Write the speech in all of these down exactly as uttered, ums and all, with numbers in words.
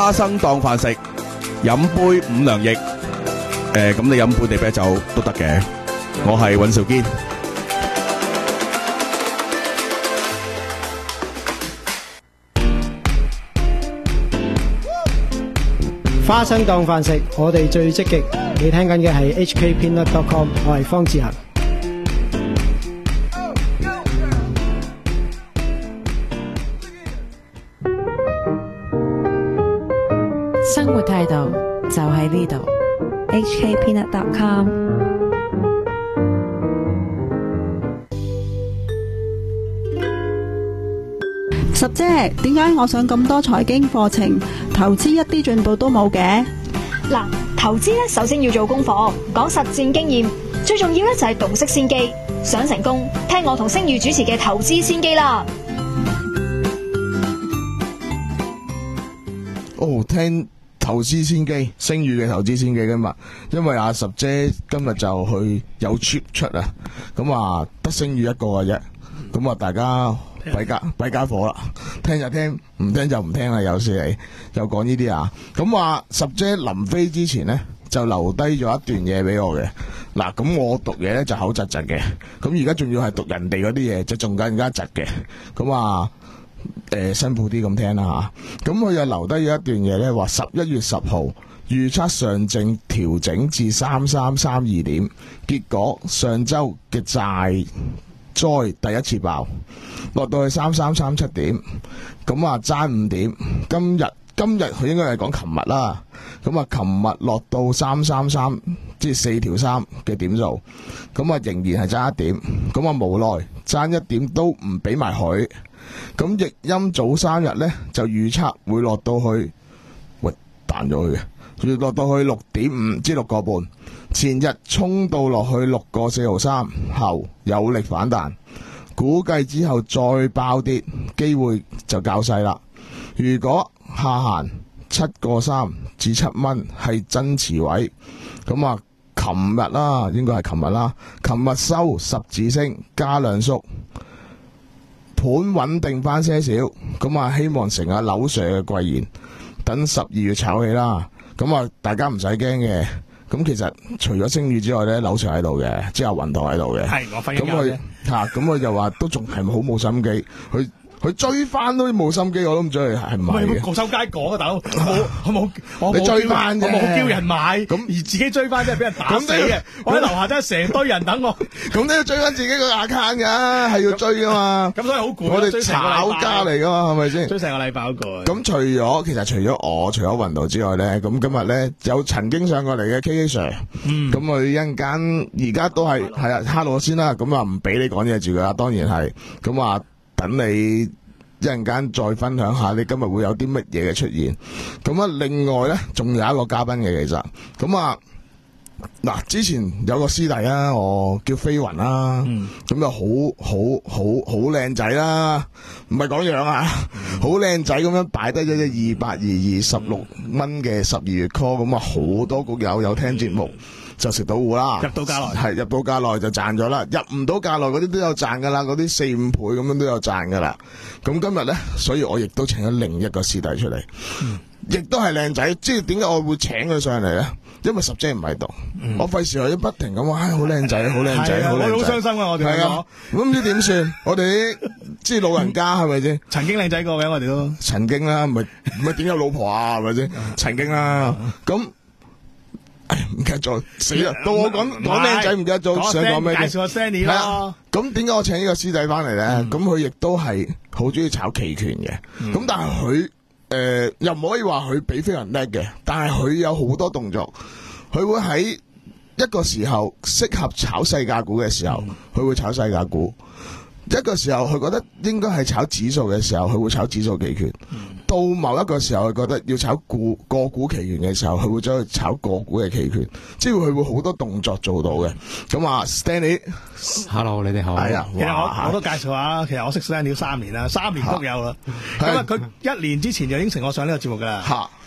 花生當飯食，飲杯五糧液。誒、呃，咁你飲杯地啤酒都得嘅。我係尹兆堅。 花生當飯食，我哋最積極。你聽緊嘅係 H K Peanut dot com， 我係方志恒。 生活態度就喺呢度 H K Peanut dot com。 十姐，點解我上咁多財經課程，投資一啲進步都冇嘅？ 嗱，投資咧首先要做功課，講實戰經驗，最重要咧就係洞悉先機。想成功，聽我同星宇主持嘅投資先機啦。 哦，聽投資先機，星宇嘅投資先機噶嘛，因為阿十姐今日就去有 trip 出啊，咁啊得星宇一個嘅啫，咁啊大家弊家弊家伙啦，聽就聽，唔聽就唔聽啦，有時嚟又講呢啲啊，咁話十姐臨飛之前呢，就留低咗一段嘢俾我嘅，嗱咁我讀嘢咧就口窒窒嘅，咁而家仲要係讀人哋嗰啲嘢，就仲更加窒嘅，咁啊。誒、呃，辛苦啲咁聽啦吓，咁佢又留低咗一段嘢咧，話十一月十號預測上證調整至三三三二點，結果上周嘅債災第一次爆，落到去三三三七點，咁啊爭五點，今日今日佢應該係講琴日啦，咁啊琴日落到三三三，即係四條三嘅點數，咁啊仍然係爭一點，咁啊無奈爭一點都唔俾埋佢。咁譯音早三日呢，就預測會落到去，喂彈咗去嘅，要落到去六點五至六個半。前日衝到落去六個四毫三後有力反彈，估計之後再爆跌機會就較細啦。如果下限七個三至七蚊係真持位，咁啊，琴日啦，應該係琴日啦，琴日收十字星加兩縮。盤穩定翻些少，咁啊希望成阿柳 Sir 嘅貴言，等十二月炒起啦。咁啊大家唔使驚嘅。咁其實除咗星宇之外咧，柳 Sir 喺度嘅，即係雲台喺度嘅。 係我瞓緊覺啫。 咁佢吓，咁佢就話都仲係好冇心機，佢。佢追翻都冇心機，我都唔知佢係唔係嘅。 過收街講啊，大佬，我冇，我冇，我冇你追翻啫， 我冇叫人買，咁而自己追翻真係俾人打死嘅。我喺樓下真係成堆人等我， 咁都要追翻自己個 account 噶，係要追噶嘛。 咁所以好攰。 我哋炒家嚟噶嘛，係咪先？ 追成個禮拜嗰個。 咁除咗其實除咗我，除咗雲道之外咧，咁今日咧有曾經上過嚟嘅 K K Sir，咁佢一陣間而家都係係啊，hello先啦，咁啊唔俾你講嘢住噶啦，當然係，咁啊等你。一陣間再分享下你今日會有啲乜嘢嘅出現，咁啊另外咧仲有一個嘉賓嘅其實，咁啊嗱之前有個師弟啊，我叫飛雲啦，咁又好好好好靚仔啦，唔係講樣啊，好靚仔咁樣擺低咗隻二八二二十六蚊嘅十二月 call， 咁啊好多股友有聽節目。就食到糊啦， 入到價內係入到價內就賺咗啦，入唔到價內嗰啲都有賺噶啦，嗰啲四五倍咁樣都有賺噶啦。咁今日咧，所以我亦都請咗另一個師弟出嚟，亦都係靚仔。即係點解我會請佢上嚟咧？因為十姐唔喺度，嗯、我費事我不停咁話，唉，好靚仔，好靚仔，好靚仔。 我好傷心啊！我哋係啊， 咁唔知點算？我哋啲即係老人家係咪先？ 曾經靚仔過嘅，我哋都曾經啦，唔係唔係點有老婆啊？係咪先？曾經啦，咁。唔記得咗，死啦！到我講講靚仔唔記得咗，想講咩？ 介紹下 Sandy 咯。 咁點解我請呢個師弟翻嚟咧？咁佢亦都係好中意炒期權嘅。咁、嗯、但係佢誒又唔可以話佢比非常叻嘅，但係佢有好多動作，佢會喺一個時候適合炒細價股嘅時候，佢、嗯、會炒細價股。一個時候佢覺得應該係炒指數嘅時候，佢會炒指數期權。嗯、到某一個時候佢覺得要炒股個股期權嘅時候，佢會走去炒個股嘅期權。即係佢會好多動作做到嘅。咁啊 Stanley，Hello， 你哋好。 係啊，其實我我都介紹下，其實我識 Stanley 三年啦，三年都有啦。咁啊，佢一年之前就應承我上呢個節目噶啦。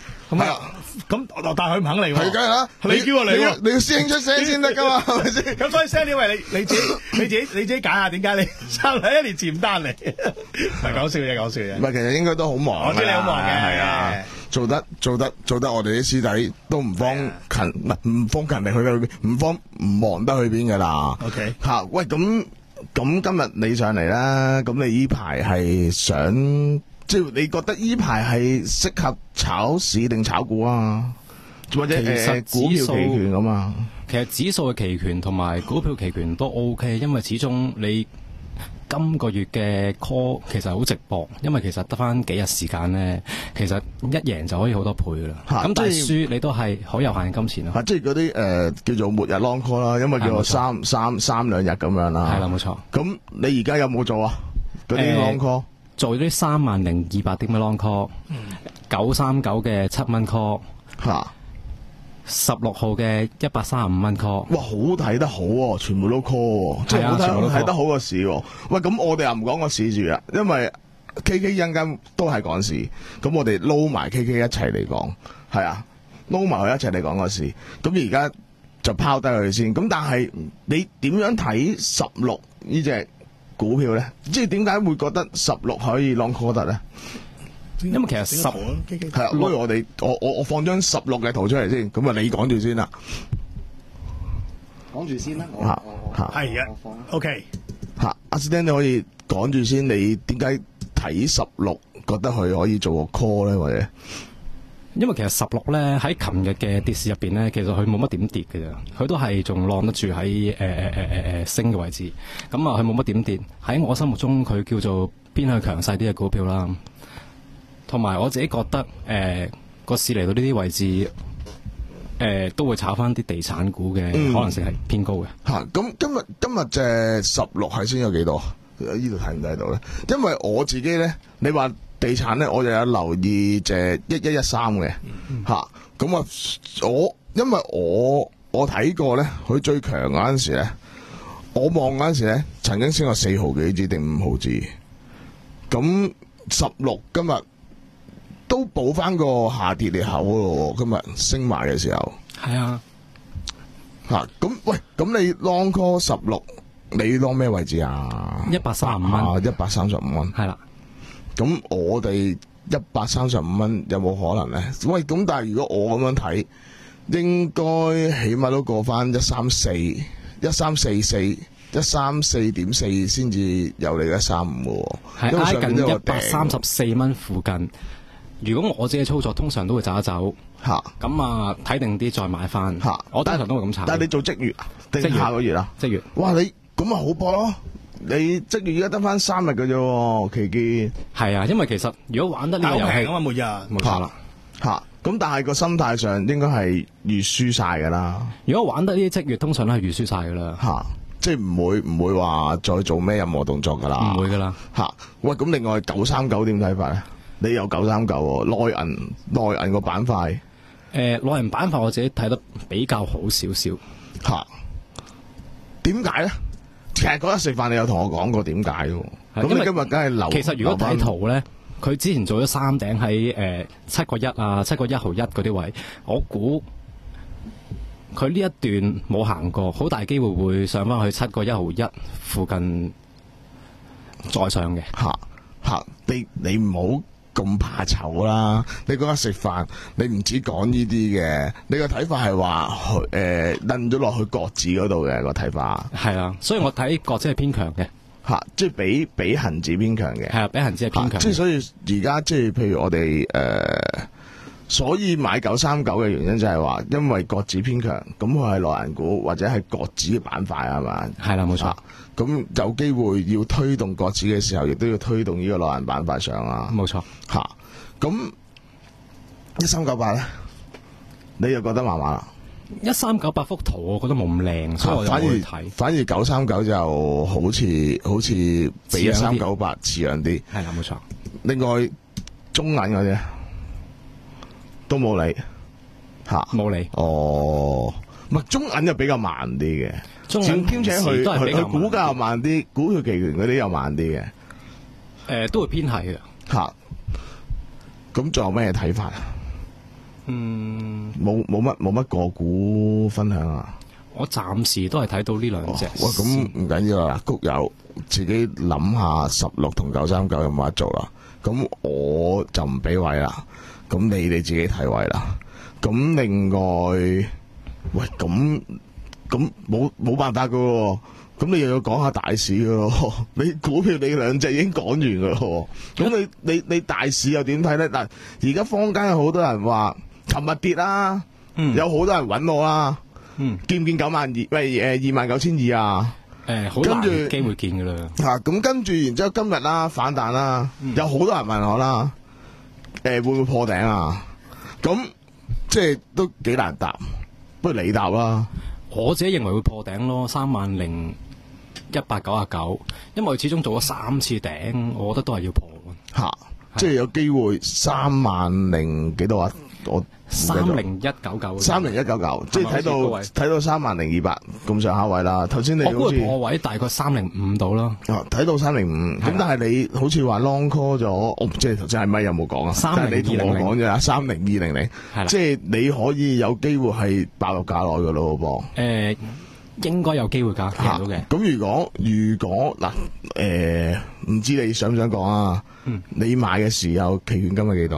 咁啊，咁但係佢唔肯嚟喎。 係梗係啦， 你叫我嚟喎， 你要師兄出聲先得噶嘛，係咪先？ 咁所以 Sandy， 你你自己你自己你自己揀下點解你生喺一年前唔單嚟？唔係講笑啫，講笑啫。 唔係，其實應該都好忙。 我知你好忙嘅， 係啊，做得做得做得，我哋啲師弟都唔方勤，唔係唔方勤力去得去邊，唔方唔忙得去邊噶啦。 OK， 吓，喂，咁咁今日你上嚟啦，咁你依排係想，即係你覺得依排係適合炒市定炒股啊？或者誒股票期權咁啊？ 其實指數嘅期權同埋股票期權都 OK， 因為始終你今個月嘅 call 其實好直博，因為其實得翻幾日時間咧，其實一贏就可以好多倍噶啦。咁、啊、但係輸你都係好有限嘅金錢咯。 即係嗰啲誒叫做末日 long call 啦，因為叫做三三三兩日咁樣啦。 係啦，冇錯。 咁你而家有冇做啊？嗰啲 long call、呃、 做啲三萬零二百點嘅 long call，九三九嘅七蚊 call 吓。 十六號嘅一百三十五蚊 call， 哇，好睇得好喎、啊，全部都 call，即係好睇睇得好個市喎。喂，咁我哋又唔講個市住啦，因為 K K 一陣間都係講市，咁我哋撈埋 K K 一齊嚟講，係啊，撈埋佢一齊嚟講個市。咁而家就拋低佢先。咁但係你點樣睇十六呢隻股票咧？即係點解會覺得十六可以 long call 得咧？ 因為其實十係啊，不如我哋我我我放張十六嘅圖出嚟先，咁啊你講住先啦， 講住先啦， 吓吓係啊 ，OK， 吓阿 Stan 你可以講住先，你點解睇十六覺得佢可以做個 call 咧？或者因為其實十六咧喺琴日嘅跌市入邊咧，其實佢冇乜點跌嘅啫，佢都係仲晾得住喺誒誒誒誒誒升嘅位置，咁啊佢冇乜點跌，喺我心目中佢叫做偏向強勢啲嘅股票啦。同埋我自己覺得，誒、呃、個市嚟到呢啲位置，誒、呃、都會炒翻啲地產股嘅可能性係偏高嘅。 吓、嗯，咁今日今日隻十六係先有幾多？呢度睇唔睇到咧？因為我自己咧，你話地產咧，我就有留意隻一一一三嘅吓。咁啊，我因為我我睇過咧，佢最強嗰陣時咧，我望嗰陣時咧，曾經升過四毫幾子定五毫子。咁十六今日都補翻個下跌裂口咯，今日升埋嘅時候。 係啊， 吓咁、啊、喂，咁你 long call 十六，你 long 咩位置啊？ 一百三十五蚊， 一百三十五蚊。係啦，咁我哋一百三十五蚊有冇可能咧？喂，咁但係如果我咁樣睇，應該起碼都過翻一三四、一三四四、一三四點四先至有你一三五嘅， 係挨近一百三十四蚊附近。如果我自己操作，通常都會走一走，吓咁啊睇定啲再買翻，吓我通常都會咁炒。但係你做即月定下個月啊？即月，哇你咁啊好搏咯！你即月而家得翻三日嘅啫，期堅係啊，因為其實如果玩得呢個遊戲啊嘛，每日冇錯啦，吓咁但係個心態上應該係預輸晒噶啦。如果玩得呢啲即月，通常都係預輸晒噶啦，吓即係唔會唔會話再做咩任何動作噶啦，唔會噶啦，吓喂咁另外九三九點睇法咧？你有九三九喎，內銀內銀個板塊，誒內銀板塊我自己睇得比較好少少嚇。點解咧？其實嗰日食飯你有同我講過點解喎？咁你今日梗係留。其實如果睇圖咧，佢之前做咗三頂喺誒七個一啊、七個一毫一嗰啲位，我估佢呢一段冇行過，好大機會會上翻去七個一毫一附近再上嘅嚇嚇。你你唔好咁怕醜啦！你嗰日食飯，你唔止講呢啲嘅，你個睇法係話誒，掟咗落去國指嗰度嘅個睇法。係啊，所以我睇國指係偏強嘅，吓、啊，即係比比恒指偏強嘅。係啊，比恒指係偏強。即係所以而家即係譬如我哋誒、呃，所以買九三九嘅原因就係話，因為國指偏強，咁佢係內銀股或者係國指嘅板塊係嘛？係啦，冇錯。咁有機會要推動國指嘅時候，亦都要推動呢個內銀板塊上啊！冇錯，吓咁一三九八咧，你又覺得麻麻啦？一三九八幅圖我覺得冇咁靚，所以我就冇去睇。反而九三九就好似好似比一三九八似樣啲。係啦，冇錯。另外中銀嗰啲都冇理，吓冇理。哦，唔係中銀就比較慢啲嘅。兼且佢佢佢股價又慢啲，股票期權嗰啲又慢啲嘅，誒、呃、都會偏係嘅吓。咁仲有咩睇法啊？ 嗯， 冇冇乜冇乜個股分享啊？ 我暫時都係睇到呢兩隻。 哇，咁唔緊要啦，谷友自己諗下十六同九三九有冇得做啦。咁我就唔俾位啦，咁你哋自己睇位啦。咁另外，喂，咁咁冇冇辦法噶喎。咁你又要講下大市噶咯？你股票你兩隻已經講完噶咯。咁你你你大市又點睇咧？嗱，而家坊間有好多人話，琴日跌啦，嗯、有好多人揾我啦，嗯、見唔見九萬二？喂，誒，二萬九千二啊？ 誒，好難機會見噶啦。 吓，咁跟住，然之後今日啦反彈啦，嗯、有好多人問我啦，誒、呃，會唔會破頂啊？咁即係都幾難答，不如你答啦。 我自己認為會破頂咯，三萬零一百九十九，因為佢始終做咗三次頂，我覺得都係要破。 吓，即係有機會三萬零幾多啊？我三零一九九， 三零一九九，即係睇到睇到三萬零二百咁上下位啦。頭先你好似我估佢破位大概三零五度啦。 啊，睇到三零五，咁但係你好似話 long call 咗，我唔知頭先係咪有冇講啊？ 三零你同我講啫，三零二零零，即係你可以有機會係爆落價內噶咯噃。 誒，應該有機會㗎，見到嘅。 咁如果如果嗱，誒，唔知你想唔想講啊？嗯，你買嘅時候期權金係幾多？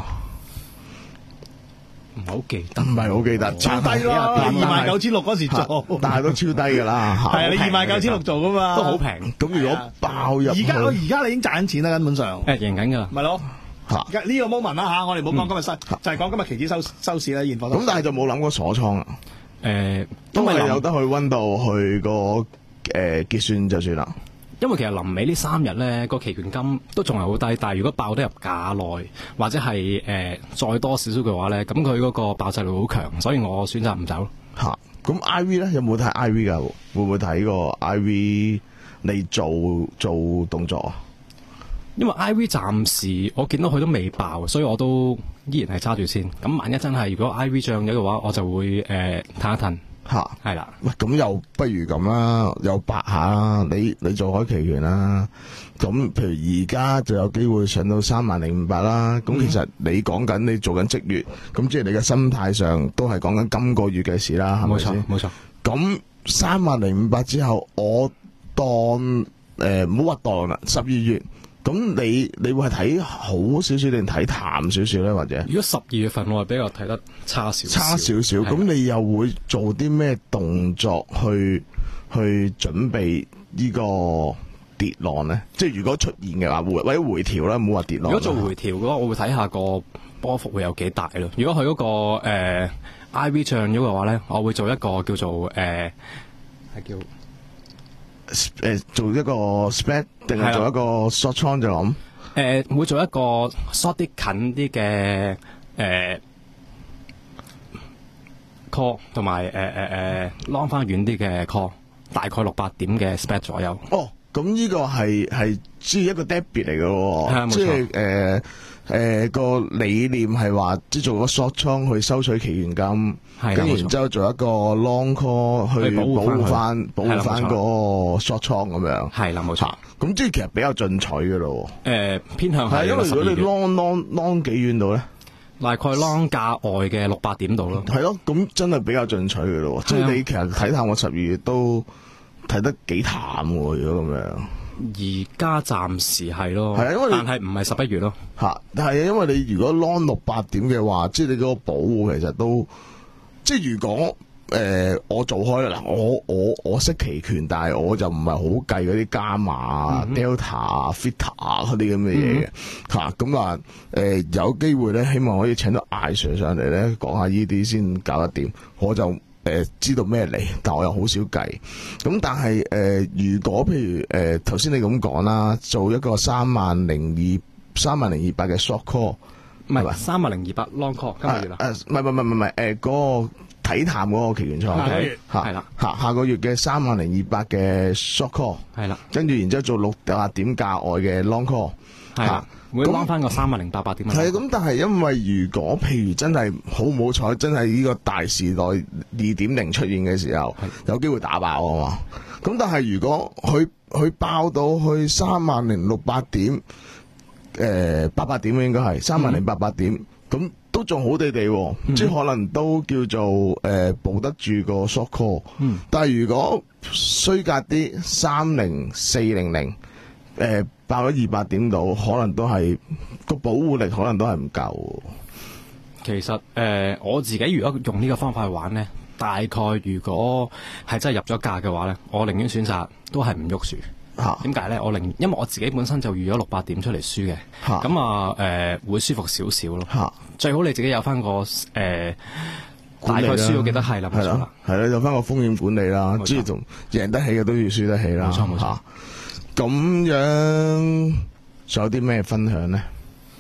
唔係好記得， 唔係好記得， 超低咯，二萬九千六嗰時做， 但係都超低噶啦。 係啊，你二萬九千六做噶嘛， 都好平。 咁如果爆入， 而家我而家你已經賺緊錢啦，根本上誒贏緊噶啦， 咪咯。而家呢個 moment 啦吓，我哋唔好講今日收，就係講今日期指收收市啦，現貨。 咁但係就冇諗過鎖倉啊？ 誒， 都係有得去溫度去個誒結算就算啦。 因為其實臨尾呢三日咧個期權金都仲係好低，但係如果爆得入價內或者係誒、呃、再多少少嘅話咧，咁佢嗰個爆炸力好強，所以我選擇唔走。 吓、啊，咁 I V 咧有冇睇 I V 噶？會唔會睇個 I V 你做做動作啊？ 因為 I V 暫時我見到佢都未爆，所以我都依然係揸住先。咁萬一真係如果 I V 漲咗嘅話，我就會誒褪一褪。吓，係啦， 喂，咁又不如咁啦，又白下啦，你你做開期權啦，咁譬如而家就有機會上到三萬零五百啦，咁、嗯、其實你講緊你做緊即月，咁即係你嘅心態上都係講緊今個月嘅事啦，係咪先？ 冇錯，冇錯。 咁三萬零五百之後，我當誒唔好話當啦，十二月。咁你你會係睇好少少定睇淡少少咧？或者如果十二月份我係比較睇得差少少， 差少少，咁你又會做啲咩動作去去準備呢個跌浪咧？即係如果出現嘅話，或者回調啦，唔好話跌浪。 如果做回調嘅話，我會睇下個波幅會有幾大咯。如果佢嗰、那個誒、呃、I V 漲咗嘅話咧，我會做一個叫做誒係、呃、叫。 誒、呃，做一個 spread 定係做一個 short 倉就咁？誒、 呃，會做一個 short 啲近啲嘅誒 call， 同埋誒誒誒 long 翻遠啲嘅 call， 大概六百點嘅 spread 左右。 哦，咁呢個係係即係一個 debit 嚟嘅，即係誒誒個理念係話，即係做個 short 倉去收取期權金。跟住然之後做一個 long call 去保護翻保護翻嗰個 short 倉咁樣， 係啦冇錯。 咁即係其實比較進取嘅咯。 誒、呃，偏向係因為如果你 long long long 幾遠度咧， 大概 long 價外嘅六百點度咯。 係咯，咁真係比較進取嘅咯。即係你其實睇淡我十二月都睇得幾淡喎，如果咁樣。 而家暫時係咯， 係啊，因為但係唔係十一月咯。 吓，但係因為你如果 long 六百點嘅話，即係你嗰個保護其實都。即係如果誒、呃、我做開啦，我我我識期權，但係我就唔係好計嗰啲加碼、嗯、Delta、Theta 嗰啲咁嘅嘢嘅嚇。咁啊誒有機會咧，希望可以請到艾 Sir 上嚟咧講下呢啲先搞得掂。我就誒、呃、知道咩嚟，但我又好少計。咁但係誒、呃，如果譬如誒頭先你咁講啦，做一個三萬零二三萬零二百嘅 short call。 唔係三萬零二百 long call 今個月啦， 誒唔係唔係唔係唔係誒嗰個睇淡嗰個期權倉， 係啦， 下下個月嘅三萬零二百嘅 short call，係啦，跟住然之後做六百點價外嘅 long call， 係啦，會 long 翻個三萬零八百點。 係咁，但係因為如果譬如真係好唔好彩，真係呢個大時代二點零出現嘅時候，有機會打爆啊嘛。咁但係如果佢佢爆到去三萬零六百點。誒、呃，八百點應該係三萬零八百點， 咁都仲好地地喎， 嗯、 即係可能都叫做誒、呃、保得住個 short call。 嗯， 但係如果衰格啲三零四零零，誒爆咗二百點度，可能都係個保護力可能都係唔夠。 其實誒、呃、我自己如果用呢個方法去玩咧，大概如果係真係入咗價嘅話咧，我寧願選擇都係唔喐樹。點解咧？我寧因為我自己本身就預咗六百點出嚟輸嘅，咁啊誒會舒服少少咯。最好你自己有翻個誒、呃、大概輸咗幾多係啦，冇錯啦， 係啦，有翻個風險管理啦，即係仲贏得起嘅都要輸得起啦。 冇錯冇錯。 咁樣仲有啲咩分享咧？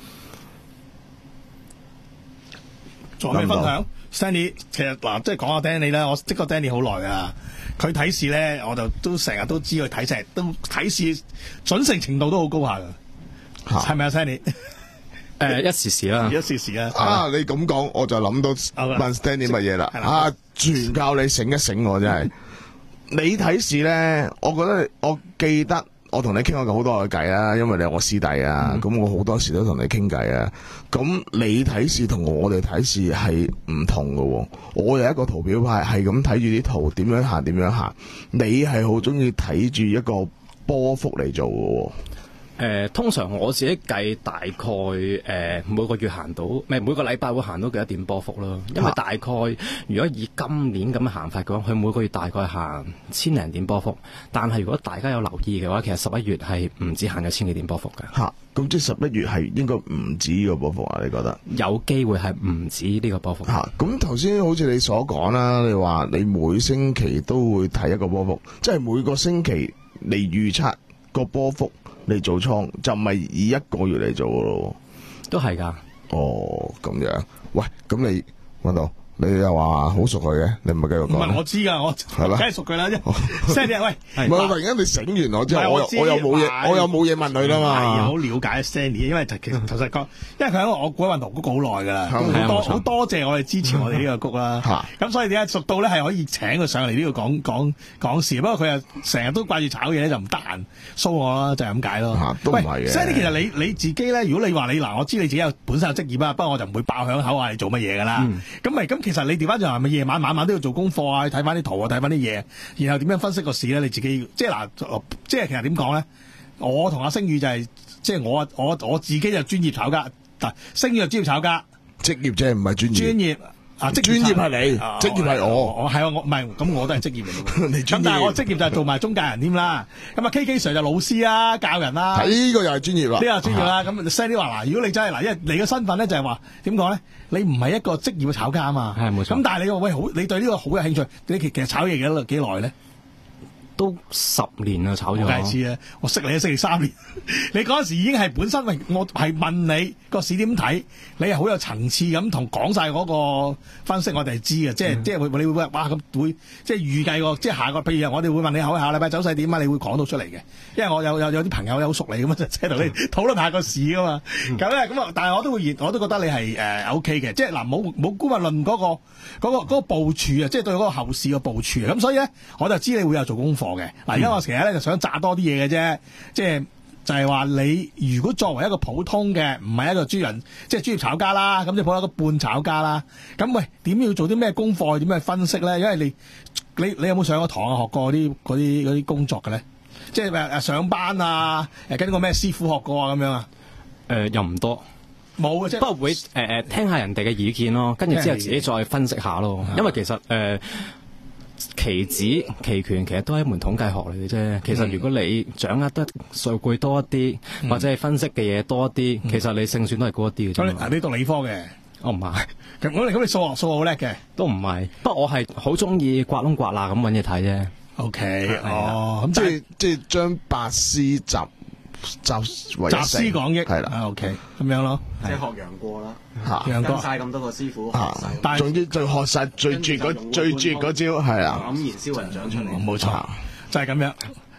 仲有咩分享 ？Stanley 其實嗱，即係講下 Danny 咧，我識個 Danny 好耐噶。佢睇市咧，我就都成日都知佢睇成，都睇市準成程度都好高下噶，係咪啊 Stanley？ 誒，一時時啦， 一時時啦。 啊，你咁講，我就諗到問 Stanley 乜嘢啦？啊，全靠你醒一醒我真係。你睇市咧，我覺得我記得我同你傾過好多嘅偈啊，因為你係我師弟啊，咁、嗯、我好多時都同你傾偈啊。咁你睇市同我哋睇市係唔同嘅喎。我有一個圖表派，係咁睇住啲圖點樣行點樣行。你係好中意睇住一個波幅嚟做嘅喎。 誒、呃，通常我自己計大概誒、呃、每個月行到，唔係每個禮拜會行到幾多點波幅咯。因為大概如果以今年咁樣行法嘅話，佢每個月大概行千零點波幅。但係如果大家有留意嘅話，其實十一月係唔止行咗千幾點波幅嘅。 嚇，咁即係十一月係應該唔止呢個波幅啊？你覺得？有機會係唔止呢個波幅。 嚇，咁頭先好似你所講啦，你話你每星期都會睇一個波幅，即係每個星期嚟預測個波幅。你做倉就唔係以一個月嚟做嘅咯， 都係噶。 哦，咁樣，喂，咁你揾到，你又話好熟佢嘅，你唔係繼續講？ 唔係我知噶，我梗係熟佢啦。Sandy 喂， 唔係突然間你醒完我之後，我我又冇嘢，我又冇嘢問佢啦嘛。 係好了解 Sandy，因為其實頭先講，因為佢喺我股運圖谷好耐噶啦，好多好多謝我哋支持我哋呢個谷啦。咁所以點解熟到咧係可以請佢上嚟呢度講講講事？不過佢又成日都掛住炒嘢咧，就唔得閒 show 我啦，就係咁解咯。 都唔係嘅。 Sandy 其實你你自己咧，如果你話你嗱，我知你自己有本身有職業啊，不過我就唔會爆響口話你做乜嘢噶啦。咁咪咁其實你調翻轉係咪夜晚晚晚都要做功課啊？睇翻啲圖啊，睇翻啲嘢，然後點樣分析個市咧？你自己即係嗱，即係其實點講咧？我同阿星宇就係、是、即係我我我自己就專業炒家，但星宇就專業炒家， 職業啫，唔係專業。專業啊，職專業係你，職、啊、業係我。 我係啊，我唔係咁，我都係職業嚟嘅。 咁但係我職業就係做埋中介人添啦。咁啊，K K Sir 就老師啊，教人啦。 呢個又係專業啦。 呢個專業啦。咁 Sandy 話嗱，如果你真係嗱，因為你嘅身份咧就係話點講咧？你唔係一個職業嘅炒家啊嘛。 係冇錯。 咁但係你話喂好，你對呢個好有興趣，你其實炒嘢幾幾耐咧？ 都十年啦，炒咗。 我梗係知啊，我識你都識你三年。你嗰陣時已經係本身，喂，我係問你個市點睇，你係好有層次咁同講晒嗰個分析，我哋係知嘅，即係、嗯、即係會你會哇咁會即係預計個即係下個，譬如我哋會問你下下禮拜走勢點啊，你會講到出嚟嘅。因為我有有有啲朋友有熟你咁啊，即係同你討論下個市噶嘛。咁咧咁啊，但係我都會我都覺得你係誒、呃、OK 嘅，即係嗱冇冇估物論嗰個嗰、嗰個嗰、嗰個部署啊，即係對嗰個後市嘅部署啊。咁所以咧，我就知你會有做功課嘅。嗱，而家我成日咧就想炸多啲嘢嘅啫，即係就係、是、話你如果作為一個普通嘅，唔係一個專人，即係專業炒家啦，咁即係普通一個半炒家啦。咁喂，點要做啲咩功課？點樣去分析咧？因為你你你有冇上過堂啊？學過啲嗰啲嗰啲工作嘅咧？即係誒上班啊？誒跟個咩師傅學過啊？咁樣啊？ 誒、呃、又唔多， 冇嘅啫。 不過會誒誒、呃、聽下人哋嘅意見咯，跟住之後自己再分析下咯。因為其實誒。呃期指、期權其實都係一門統計學嚟嘅啫。其實如果你掌握得數據多一啲、嗯，或者係分析嘅嘢多一啲、嗯，其實你勝算都係高一啲嘅啫。 嗱，你讀理科嘅， 我唔係。 咁我哋咁你數學數學好叻嘅， 都唔係。不過我係好中意刮窿刮罅咁揾嘢睇啫。 O K，哦，咁即係即係將百思集集為集思廣益係啦。 啊 ，O K，咁樣咯， 即係學楊過啦。 楊過跟晒咁多個師傅， 但係總之最學晒最絕嗰最絕嗰招係啦， 黯然銷魂掌出嚟， 冇錯，就係咁樣。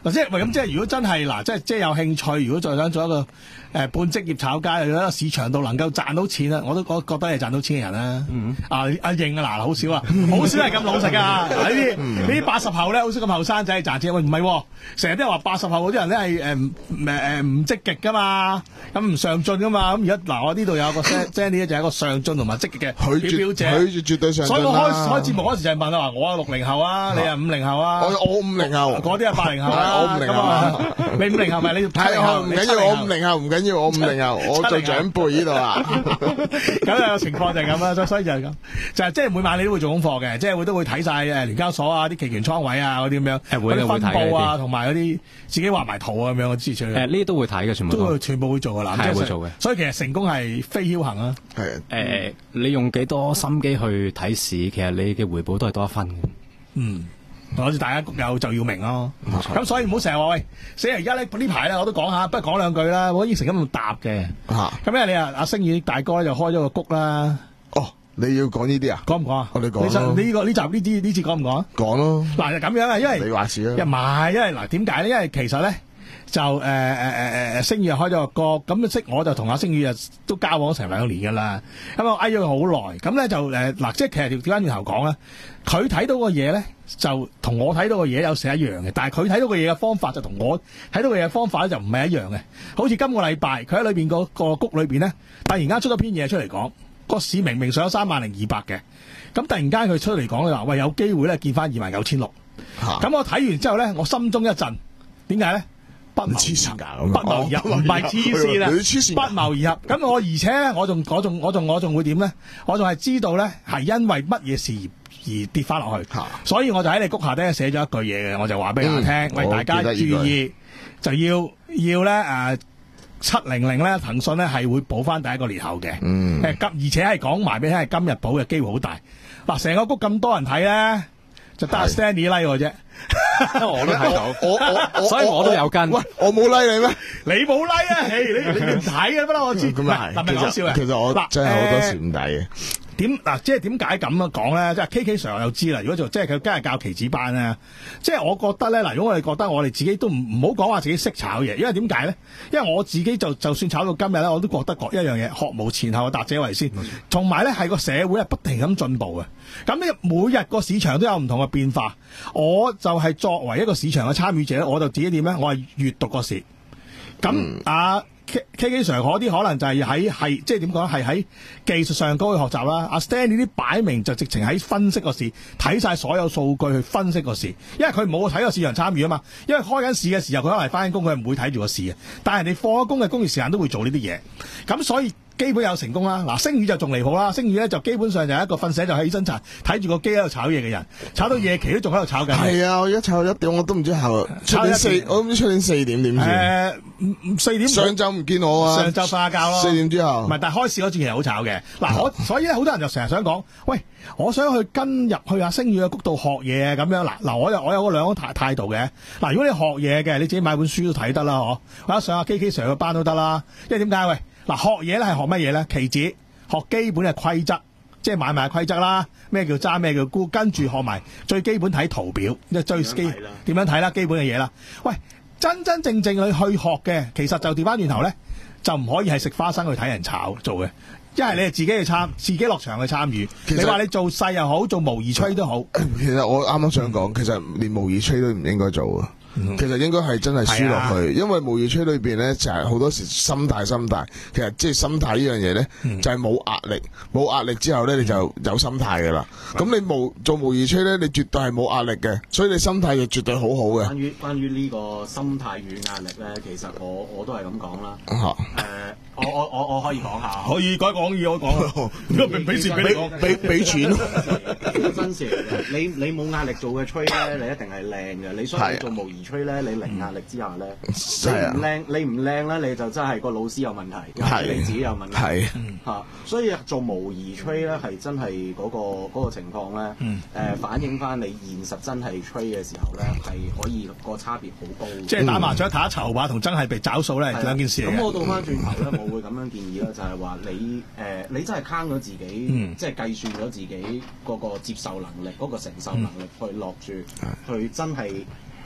嗱，即係喂咁，即係如果真係嗱，即係即係有興趣，如果再想做一個誒、呃、半職業炒家，又喺市場度能夠賺到錢啦，我都覺覺得係賺到錢嘅人啦。嗯、啊，阿應啊，嗱，好少啊，好少係咁老實㗎。呢啲呢啲八十後咧，好少咁後生仔賺錢。喂，唔係，成日都係話八十後嗰啲人咧係誒誒誒唔積極㗎嘛，咁唔上進㗎嘛。咁而家嗱，我呢度有個 Sandy 咧，就係一個上進同埋積極嘅表表者。 佢絕對上進啦。 所以我開開節目嗰時就係問啊，我係六零後啊，你係五零後啊？ 我我五零後， 嗰啲係八零後啊。 我五零後， 你五零後咪你七零後？ 唔緊要，我五零後唔緊要，我五零後，我做長輩呢度啊。 咁有情況就係咁啦，所以就係咁，就係即係每晚你都會做功課嘅，即係會都會睇晒誒聯交所啊、啲期權倉位啊嗰啲咁樣，嗰啲分佈啊，同埋嗰啲自己畫埋圖啊咁樣嘅資訊。誒呢啲都會睇嘅，全部都會全部會做嘅啦，係會做嘅。所以其實成功係非僥倖啊。係誒，你用幾多心機去睇市，其實你嘅回報都係多一分嘅。嗯。好似大家有就要明咯，咁所以唔好成日話喂，死人而家呢呢排咧我都講下，不過講兩句啦，我應承咁答嘅。咁因為你啊阿星宇大哥咧就開咗個谷啦。哦，你要講呢啲啊？講唔講啊？我哋講。你呢個呢集呢啲呢次講唔講啊？講咯。嗱就咁樣啊，因為你話事啦。唔係，因為嗱點解咧？因為其實咧就誒誒誒誒星宇開咗個谷，咁識我就同阿星宇啊都交往咗成兩年噶啦。咁我嗌咗佢好耐，咁咧就誒嗱，即係其實調翻轉頭講咧，佢睇到個嘢咧。就同我睇到嘅嘢有時一樣嘅，但係佢睇到嘅嘢嘅方法就同我睇到嘅嘢嘅方法咧就唔係一樣嘅。好似今個禮拜佢喺裏邊個個谷裏邊咧，突然間出咗篇嘢出嚟講，個市明明上咗三萬零二百嘅，咁突然間佢出嚟講佢話喂有機會咧見翻二萬九千六。咁我睇完之後咧，我心中一震，點解咧？不謀不謀而合，唔係黐線啦，不謀而合。咁我而且咧，我仲我仲我仲我仲會點咧？我仲係知道咧係因為乜嘢事而跌翻落去，所以我就喺你谷下底寫咗一句嘢嘅，我就話俾大家聽，喂、嗯、大家注意，就要要咧誒七零零咧騰訊咧係會補翻第一個裂口嘅，誒、嗯、而且係講埋俾你聽係今日補嘅機會好大。嗱，成個谷咁多人睇咧，就得阿 Stanley like 我啫。我都睇到，我我我所以我都有跟。喂，我冇 like 你咩？你冇 like 啊？你你你唔睇嘅不啦？我知。咁啊係，其實其實我真係好多時唔睇嘅。點嗱，即係點解咁樣講咧？即係 K K Sir 又知啦。如果做即係佢今日教期指班咧，即係我覺得咧嗱，如果我哋覺得我哋自己都唔唔好講話自己識炒嘢，因為點解咧？因為我自己就就算炒到今日咧，我都覺得一樣嘢，學無前後，達者為先。同埋咧，係個社會係不停咁進步嘅。咁呢每日個市場都有唔同嘅變化，我就係作為一個市場嘅參與者，我就自己點咧？我係閱讀個市。咁、嗯、啊 K K Sir 嗰啲可能就係喺係即係點講？係喺技術上高去學習啦。阿 Stan 呢啲擺明就直情喺分析個市，睇晒所有數據去分析個市。因為佢冇睇個市場參與啊嘛。因為開緊市嘅時候，佢可能翻緊工，佢唔會睇住個市嘅。但係人哋放咗工嘅工餘時間都會做呢啲嘢。咁所以基本有成功啦。嗱，星宇就仲離譜啦。星宇咧就基本上就係一個瞓醒就起身查，睇住個機喺度炒嘢嘅人，炒到夜期都仲喺度炒緊。係啊，我而家炒到一點，我都唔知後出年四，我唔知出年四點點算。誒，四點上晝唔見我啊。上晝瞓下覺咯。四點之後。唔係，但係開市嗰段其實好炒嘅。嗱，我所以咧好多人就成日想講，喂，我想去跟入去阿星宇嘅谷度學嘢咁樣。嗱嗱，我有我有個兩個態態度嘅。嗱，如果你學嘢嘅，你自己買本書都睇得啦，嗬。或者上下 K K Sir 嘅班都得啦。因為點解？喂。嗱，學嘢咧係學乜嘢咧？期指學基本嘅規則，即係買賣規則啦。咩叫揸，咩叫沽，跟住學埋最基本睇圖表，即係最基點樣睇啦，基本嘅嘢啦。喂，真真正正你去學嘅，其實就調翻轉頭咧，就唔可以係食花生去睇人炒做嘅，一係你係自己去參，自己落場去參與。你話你做細又好，做模擬吹都好。其實我啱啱想講，其實連模擬吹都唔應該做啊。其實應該係真係輸落去，因為模擬吹裏邊咧就係好多時心態心態，其實即係心態呢樣嘢咧就係冇壓力，冇壓力之後咧你就有心態噶啦。咁你模做模擬吹咧，你絕對係冇壓力嘅，所以你心態就絕對好好嘅。關於關於呢個心態與壓力咧，其實我我都係咁講啦。誒、啊呃，我我我我可以講下，可以改講嘢，我講。如果俾俾錢俾你，俾俾錢咯。真事嚟嘅，你你冇壓力做嘅吹咧，你一定係靚嘅。你所以做模擬吹咧，你零壓力之下咧，你唔靚，你唔靚咧，你就真係個老師有問題，你自己有問題嚇。所以做模擬吹咧，係真係嗰個嗰個情況咧，誒反映翻你現實真係吹嘅時候咧，係可以個差別好高。即係打麻雀打籌碼同真係被找數咧，係兩件事嚟嘅。咁我倒翻轉頭咧，我會咁樣建議啦，就係話你誒你真係慳咗自己，即係計算咗自己嗰個接受能力、嗰個承受能力去落住，去真係。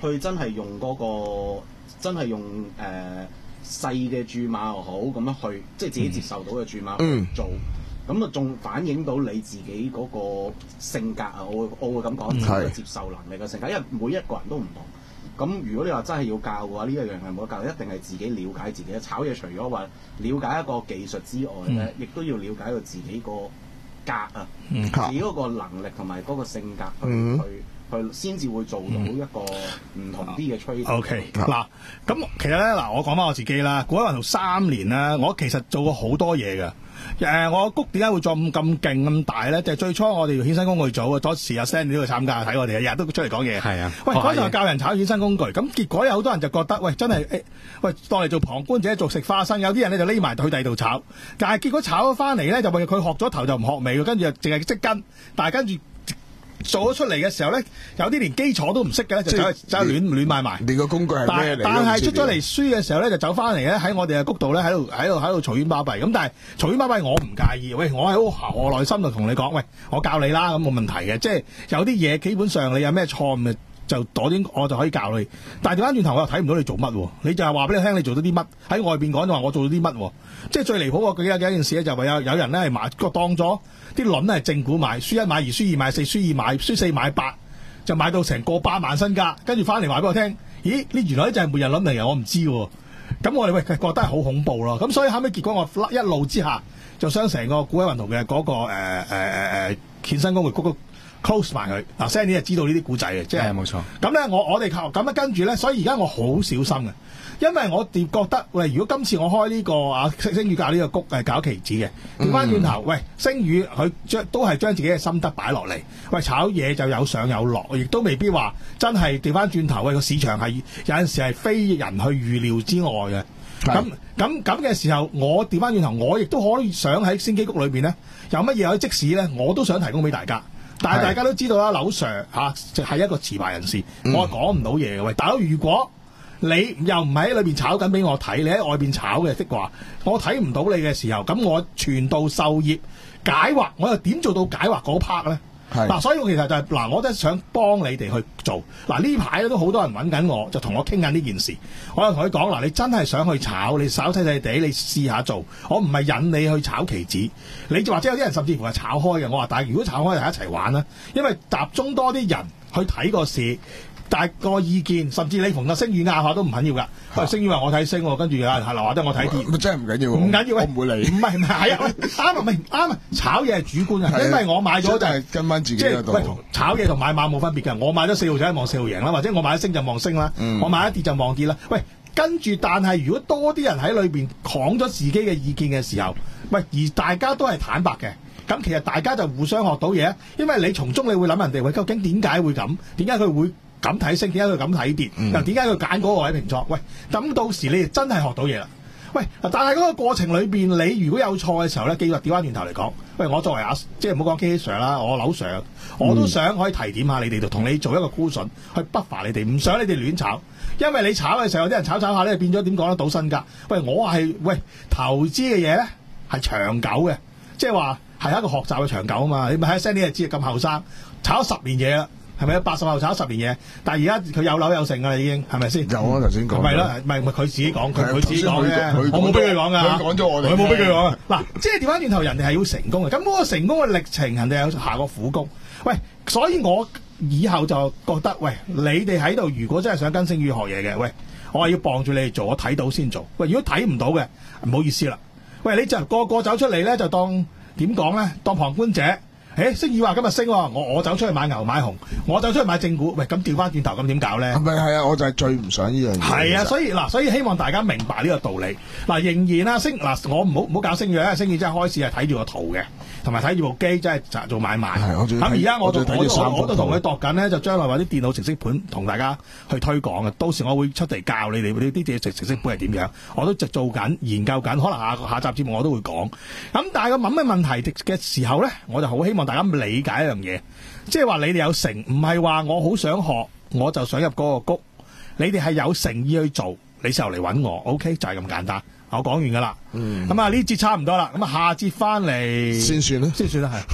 去真係用嗰、個真係用誒、呃、細嘅注碼又好，咁樣去即係自己接受到嘅注碼去做，咁啊仲反映到你自己嗰個性格啊，我會我會咁講，自己嘅接受能力嘅性格，因為每一個人都唔同。咁如果你話真係要教嘅話，呢一樣係冇得教，一定係自己了解自己。炒嘢除咗話了解一個技術之外咧，亦、嗯、都要了解到自己個格啊，嗯、自己嗰個能力同埋嗰個性格去、嗯、去。佢先至會做到一個唔同啲嘅趨勢。O K 嗱，咁其實咧嗱，我講翻我自己啦。古海雲圖三年咧，我其實做過好多嘢㗎。誒、呃，我谷點解會做咁咁勁咁大咧？就係、最初我哋衍生工具組啊，當時阿 Sandy 都去參加睇我哋，日日都出嚟講嘢。係啊，喂，嗰陣我教人炒衍生工具，咁結果有好多人就覺得，喂，真係誒，喂，當嚟做旁觀者做食花生。有啲人咧就匿埋去第二度炒，但係結果炒咗翻嚟咧，就話佢學咗頭就唔學尾，跟住就淨係識跟，但係跟住。做咗出嚟嘅時候咧，有啲連基礎都唔識嘅咧，就走去走去亂亂買埋。 你個工具係咩嚟？ 但係出咗嚟輸嘅時候咧，就走翻嚟咧喺我哋嘅谷度咧，喺度喺度喺度嘈冤巴閉。咁但係嘈冤巴閉我唔介意。喂，我喺好我內心度同你講，喂，我教你啦，咁冇問題嘅。即係有啲嘢基本上你有咩錯誤就攞啲我就可以教你。但係調翻轉頭我又睇唔到你做乜喎？你就係話俾你聽你做咗啲乜？喺外邊講就話我做咗啲乜喎？即係最離譜我記得嘅一件事咧，就係有有人咧係買個當咗。啲輪咧係正股買，輸一買二，輸二買四，輸二買輸四買八，就買到成個百萬身家，跟住翻嚟話俾我聽，咦？呢原來呢就係末日輪嚟嘅，我唔知喎。咁我哋喂覺得係好恐怖咯。咁所以後尾結果我一路之下就將成個古海雲圖嘅嗰個誒誒誒誒衍生工具嗰個 close 埋佢。嗱 Sandy 就知道呢啲古仔嘅，即係冇錯。咁咧我我哋靠咁樣跟住咧，所以而家我好小心嘅。因為我哋覺得，喂，如果今次我開呢、這個啊星宇教呢個谷係搞期指嘅，調翻轉頭，喂，星宇佢將都係將自己嘅心得擺落嚟，喂，炒嘢就有上有落，亦都未必話真係調翻轉頭，喂，個市場係有陣時係非人去預料之外嘅。咁咁咁嘅時候，我調翻轉頭，我亦都可以想喺星基谷裏邊咧，有乜嘢可以即使咧，我都想提供俾大家。但係大家都知道啦，劉 Sir 嚇就係一個持牌人士，嗯、我係講唔到嘢嘅。喂，大佬如果你又唔係喺裏邊炒緊俾我睇，你喺外邊炒嘅的話，我睇唔到你嘅時候，咁我傳道授業解惑，我又點做到解惑嗰 part 咧？嗱、啊，所以我其實就係、是、嗱，我都係想幫你哋去做。嗱、啊、呢排咧都好多人揾緊我，就同我傾緊呢件事。我又同佢講嗱，你真係想去炒，你稍細細地，你試下做。我唔係引你去炒期指，你就或者有啲人甚至乎係炒開嘅。我話，但係如果炒開，就一齊玩啦，因為集中多啲人去睇個市。但係個意見，甚至你同個聲譽拗下都唔緊要㗎。喂，聲譽話我睇升，跟住有人係留話得我睇跌， 咁真係唔緊要。 唔緊要， 我唔會理。 唔係唔係，係啊，啱啊，唔係啱啊。炒嘢係主觀嘅，因為我買咗就係跟翻自己嗰度。 即係喂，炒嘢同買馬冇分別㗎。我買咗四號就係望四號贏啦，或者我買咗升就望升啦，嗯、我買一跌就望跌啦。喂，跟住但係如果多啲人喺裏邊講咗自己嘅意見嘅時候，喂，而大家都係坦白嘅。咁其實大家就互相學到嘢，因為你從中你會諗人哋喂，究竟點解會咁？點解佢會咁睇升？點解佢咁睇跌？嗯、又點解佢揀嗰個位平倉？喂，咁到時你哋真係學到嘢啦。喂，但係嗰個過程裏邊，你如果有錯嘅時候咧，記住調翻轉頭嚟講，喂，我作為阿即係唔好講 K Sir 啦，我劉 Sir，我都想可以提點下你哋，就同你做一個 cushion 去 buffer你哋，唔想你哋亂炒，因為你炒嘅時候有啲人炒炒下咧，變咗點講得到身家。喂，我係喂投資嘅嘢咧係長久嘅，即係話係一個學習嘅長久啊嘛。你咪喺 Sandy 就知咁後生炒咗十年嘢啦。係咪八十後炒咗十年嘢？但係而家佢有樓有剩㗎啦，已經係咪先？ 有啊，頭先講。 係啦，唔係唔係佢自己講，佢佢自己講嘅。我冇逼佢講㗎。 佢講咗我哋。 佢冇逼佢講啊！嗱，即係調翻轉頭，人哋係要成功嘅。咁嗰個成功嘅歷程，人哋有下過苦功。喂，所以我以後就覺得，喂，你哋喺度，如果真係想跟星宇學嘢嘅，喂，我係要幫住你哋做，我睇到先做。喂，如果睇唔到嘅，唔好意思啦。喂，你就個個走出嚟咧，就當點講咧？當旁觀者。誒，星宇話今日升，我我走出去買牛買熊，我走出去買正股，喂，咁調翻轉頭咁點搞咧？係咪係啊？我就係最唔想呢樣嘢。係啊，所以嗱，所以希望大家明白呢個道理。嗱，仍然啦，星嗱，我唔好唔好搞星宇啊！星宇真係開始係睇住個圖嘅，同埋睇住部機，真係做買賣。咁而家我就我我都同佢度緊咧，就將來揾啲電腦程式盤同大家去推廣嘅。到時我會出嚟教你哋呢啲啲程程式盤係點樣，我都就做緊研究緊，可能下下集節目我都會講。咁但係個問咩問題嘅時候咧，我就好希望大家理解一樣嘢，即係話你哋有誠，唔係話我好想學，我就想入嗰個谷。你哋係有誠意去做，你就嚟揾我 ，OK 就係咁簡單。我講完噶啦，嗯，咁啊呢節差唔多啦，咁啊下節翻嚟先算啦， 先算啦，係。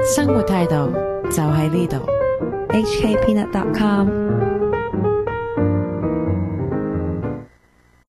生活態度就喺呢度。 H K Peanut dot com